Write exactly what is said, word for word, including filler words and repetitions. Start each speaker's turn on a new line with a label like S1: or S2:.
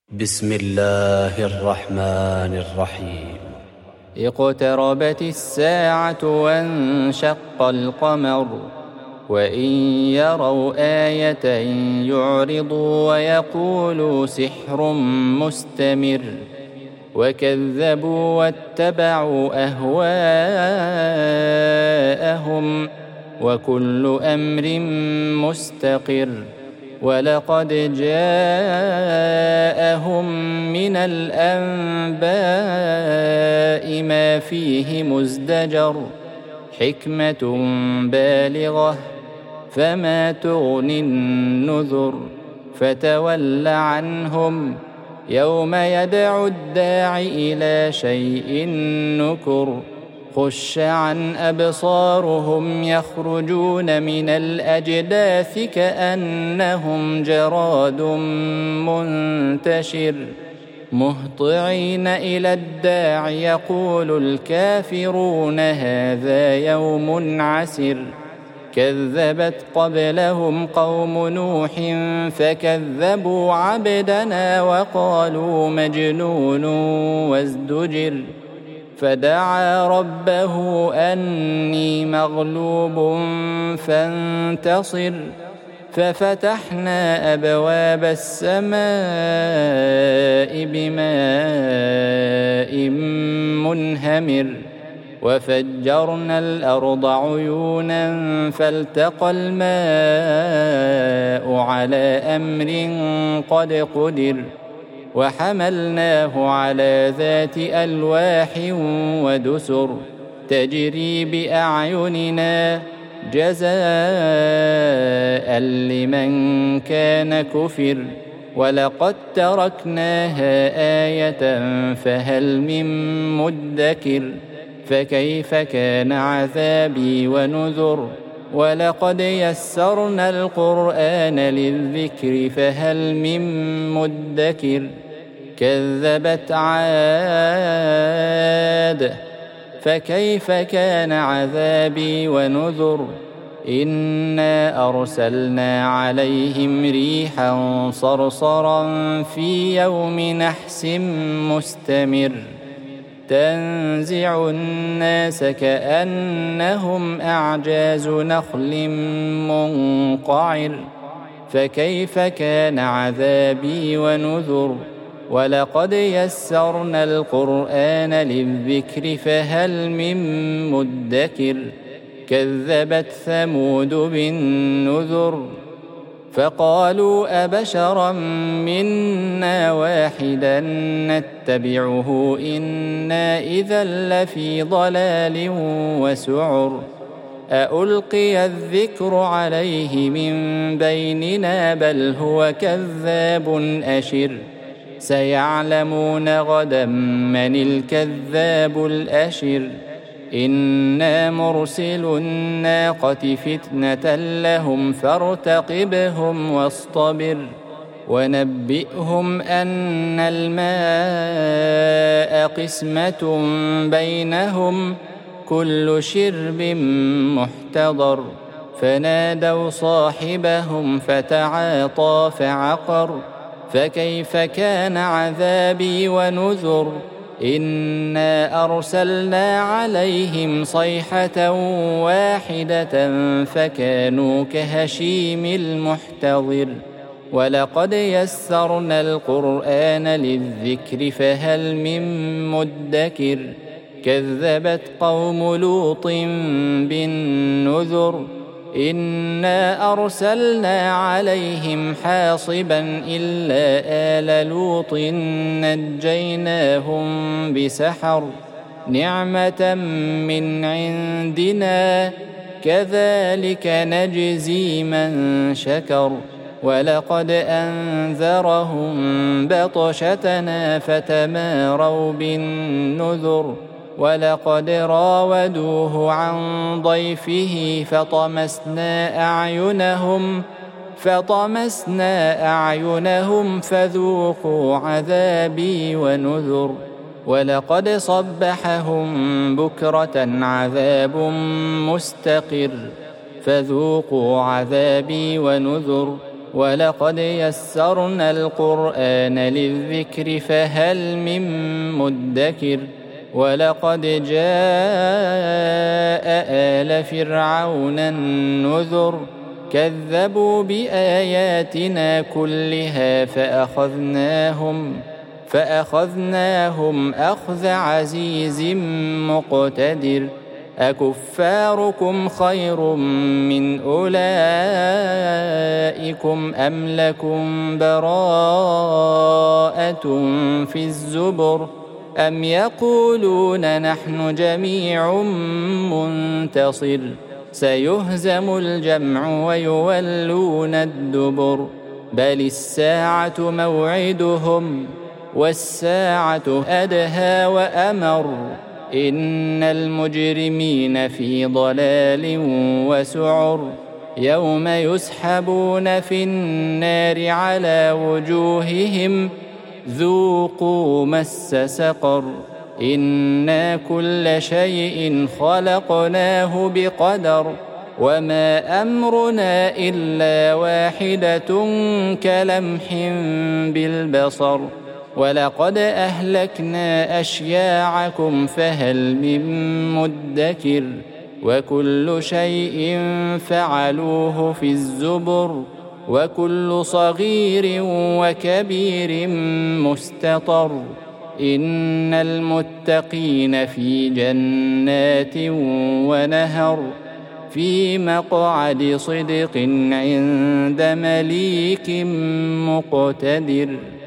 S1: بسم الله الرحمن الرحيم.
S2: اقتربت الساعة وانشق القمر وإن يروا آية يعرضوا ويقولوا سحر مستمر وكذبوا واتبعوا أهواءهم وكل أمر مستقر ولقد جاءهم من الأنباء ما فيه مزدجر حكمة بالغة فما تغني النذر فتول عنهم يوم يدعو الداع إلى شيء نكر خش عن أبصارهم يخرجون من الأجداث كأنهم جراد منتشر مهطعين إلى الداع يقول الكافرون هذا يوم عسر كذبت قبلهم قوم نوح فكذبوا عبدنا وقالوا مجنون وازدجر فدعا ربه أني مغلوب فانتصر ففتحنا أبواب السماء بماء منهمر وفجرنا الأرض عيونا فالتقى الماء على أمر قد قدر وحملناه على ذات ألواح ودسر تجري بأعيننا جزاء لمن كان كفر ولقد تركناها آية فهل من مدكر فكيف كان عذابي ونذر ولقد يسرنا القرآن للذكر فهل من مدكر كذبت عاد فكيف كان عذابي ونذر إنا أرسلنا عليهم ريحا صرصرا في يوم نحس مستمر تنزع الناس كأنهم أعجاز نخل منقعر فكيف كان عذابي ونذر ولقد يسرنا القرآن للذكر فهل من مدكر كذبت ثمود بالنذر فقالوا أبشرا منا واحدا نتبعه إنا إذا لفي ضلال وسعر أألقي الذكر عليه من بيننا بل هو كذاب أشر سيعلمون غدا من الكذاب الأشر إنا مرسل الناقة فتنة لهم فارتقبهم واصطبر ونبئهم أن الماء قسمة بينهم كل شرب محتضر فنادوا صاحبهم فتعاطى فعقر فكيف كان عذابي ونذر إنا أرسلنا عليهم صيحة واحدة فكانوا كهشيم المحتضر ولقد يسرنا القرآن للذكر فهل من مدكر كذبت قوم لوط بالنذر إنا أرسلنا عليهم حاصبا إلا آل لوط نجيناهم بسحر نعمة من عندنا كذلك نجزي من شكر ولقد أنذرهم بطشتنا فتماروا بالنذر ولقد راودوه عن ضيفه فطمسنا أعينهم فطمسنا أعينهم فذوقوا عذابي ونذر ولقد صبحهم بكرة عذاب مستقر فذوقوا عذابي ونذر ولقد يسرنا القرآن للذكر فهل من مدكر ولقد جاء آل فرعون النذر كذبوا بآياتنا كلها فأخذناهم فأخذناهم أخذ عزيز مقتدر أكفاركم خير من أولئكم أم لكم براءة في الزبر أم يقولون نحن جميع منتصر سيهزم الجمع ويولون الدبر بل الساعة موعدهم والساعة أدهى وأمر إن المجرمين في ضلال وسعر يوم يسحبون في النار على وجوههم ذوقوا مس سقر إنا كل شيء خلقناه بقدر وما أمرنا إلا واحدة كلمح بالبصر ولقد أهلكنا أشياعكم فهل من مدكر وكل شيء فعلوه في الزبر وكل صغير وكبير مستطر إن المتقين في جنات ونهر في مقعد صدق عند مليك مقتدر.